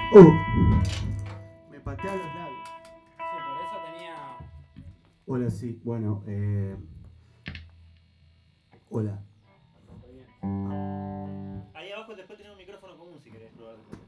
Me patea los labios. Sí, por eso tenía. Hola, sí, bueno, hola. Ahí abajo después tenés un micrófono común si querés probar después.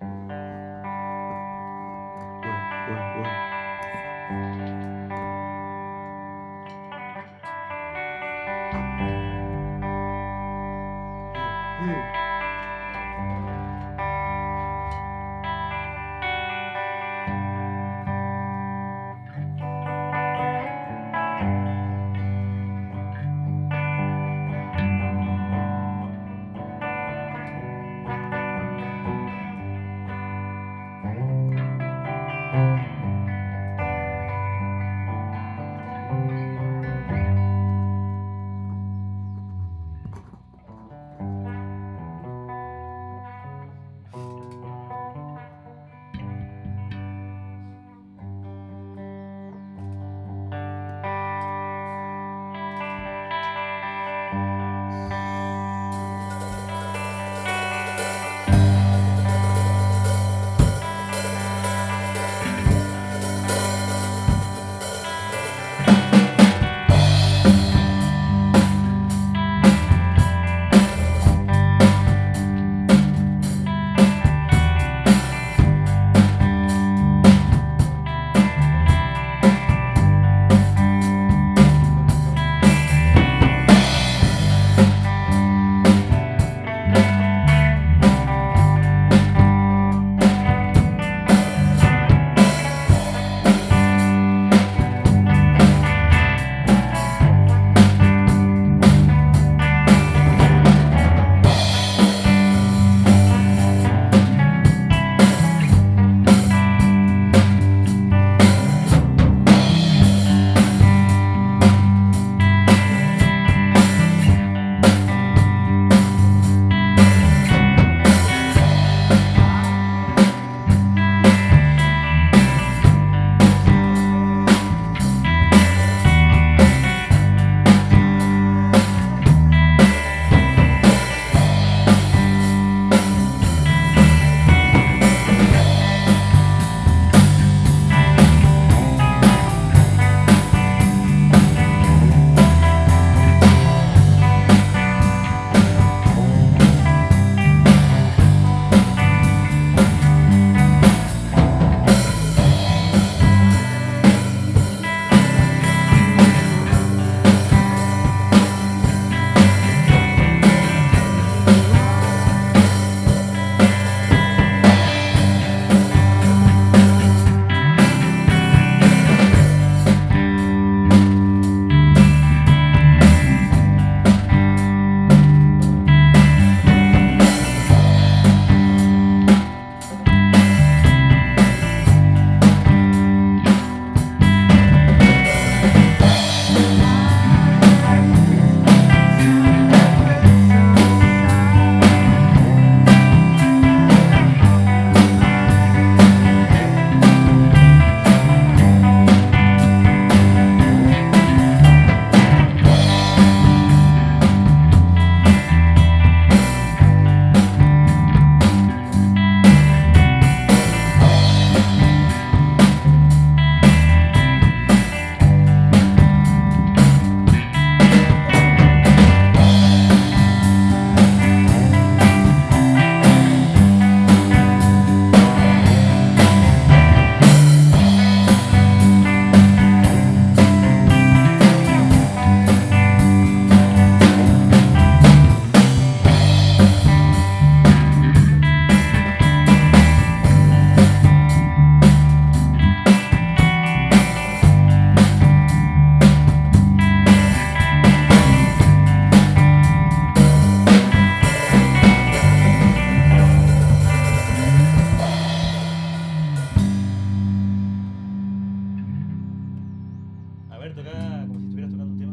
A ver, toca como si estuvieras tocando un tema.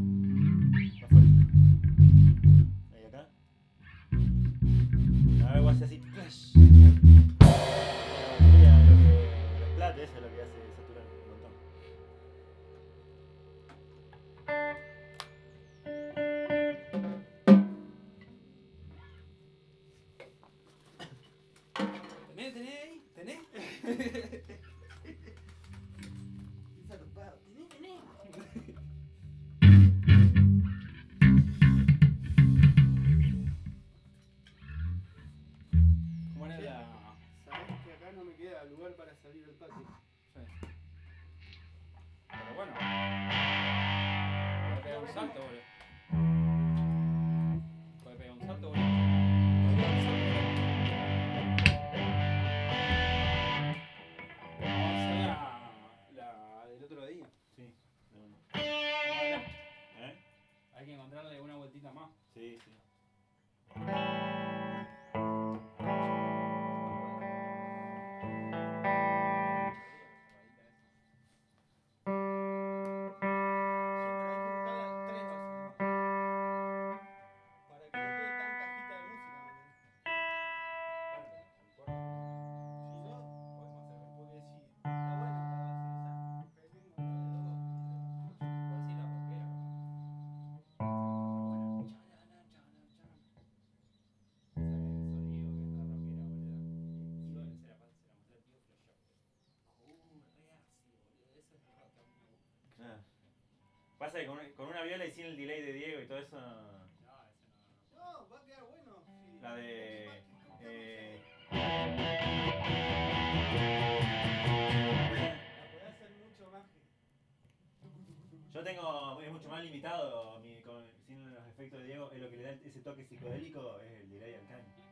Más fuerte. Ahí acá. Algo así así. Flash. La batería, los platos, eso es lo que hace saturar un montón. ¿Tenés ahí? ¿Tenés? ¿Cómo era la...? Sabés que acá no me queda lugar para salir al patio. Sí. Pero bueno. Puede pegar un salto, boludo. Puede pegar un salto, boludo. Vamos a hacer la del otro día. Sí, de una. ¿Eh? Hay que encontrarle una vueltita más. Sí, sí. Siempre hay que buscar las tres versos, ¿no? Para que no quede tan cajita de música, ¿me entendés? Bueno, pero no importa. Si no, Podemos hacer. porque si está bueno la base esa, pegemos la de dos. Puedes decir la rockera, capaz. Esa que está buena. Ese sonido que es la rockera, boludo. Y bueno, se la mostré al tío Flashó. Re ácido, boludo. Eso es el rock que a mí me gusta. Claro. Pasa que con una viola y sin el delay de Diego y todo eso. No, ese no. No, va a quedar bueno. Sí. La de. La podés hacer mucho más que. Yo tengo. Es mucho más limitado sin los efectos de Diego. Es lo que le da ese toque psicodélico es el delay al caño.